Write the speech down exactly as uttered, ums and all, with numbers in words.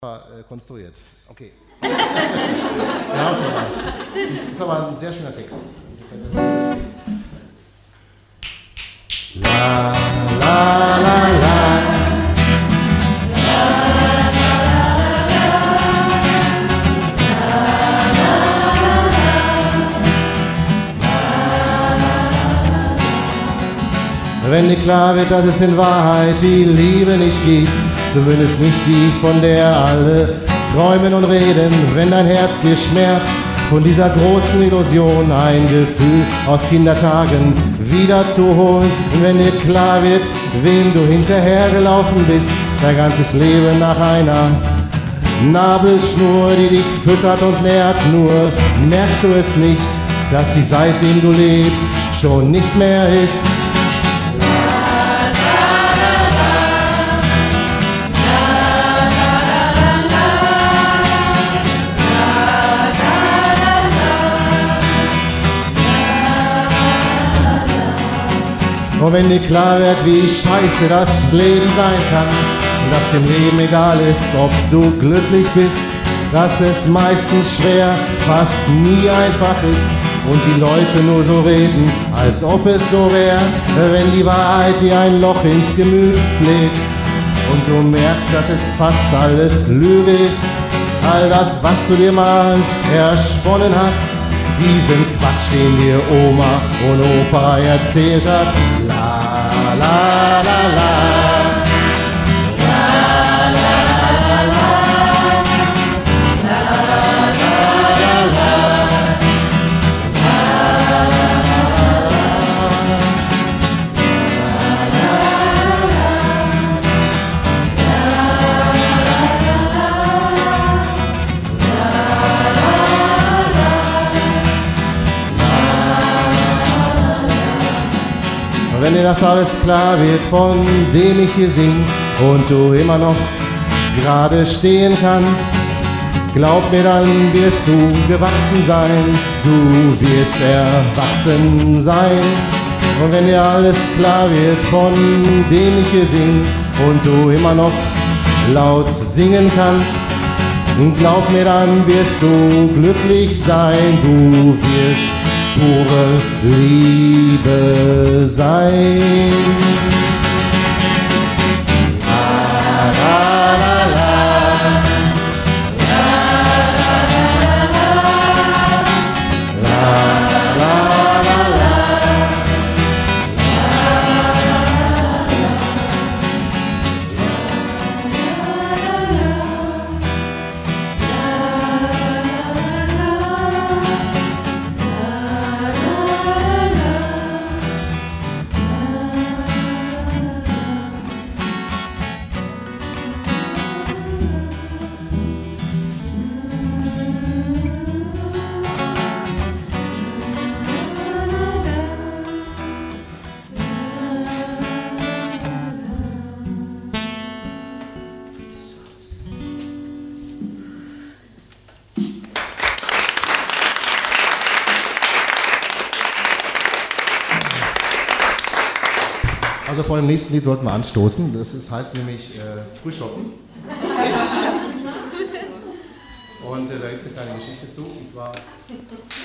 Äh, konstruiert. Okay. Ja, das ist aber ein sehr schöner Text. La, la, la, la. Wenn dir klar wird, dass es in Wahrheit die Liebe nicht gibt, zumindest nicht die, von der alle träumen und reden, wenn dein Herz dir schmerzt, von dieser großen Illusion ein Gefühl aus Kindertagen wieder zu holen. Und wenn dir klar wird, wem du hinterhergelaufen bist, dein ganzes Leben nach einer Nabelschnur, die dich füttert und nährt, nur merkst du es nicht, dass sie seitdem du lebst schon nicht mehr ist. Und wenn dir klar wird, wie scheiße das Leben sein kann und dass dem Leben egal ist, ob du glücklich bist, dass es meistens schwer, fast nie einfach ist und die Leute nur so reden, als ob es so wäre, wenn die Wahrheit dir ein Loch ins Gemüt bläst und du merkst, dass es fast alles Lüge ist, all das, was du dir mal ersponnen hast, diesen Quatsch, den dir Oma und Opa erzählt hat. La, la, la, la. Wenn dir das alles klar wird, von dem ich hier sing, und du immer noch gerade stehen kannst, glaub mir, dann wirst du gewachsen sein, du wirst erwachsen sein. Und wenn dir alles klar wird, von dem ich hier sing, und du immer noch laut singen kannst, glaub mir, dann wirst du glücklich sein, du wirst pure Liebe sein. La, la, la, la. La, la, la, la. Also vor dem nächsten Lied sollten wir anstoßen. Das ist, heißt nämlich äh, Frühschoppen. Und äh, da gibt es eine kleine Geschichte zu. Und zwar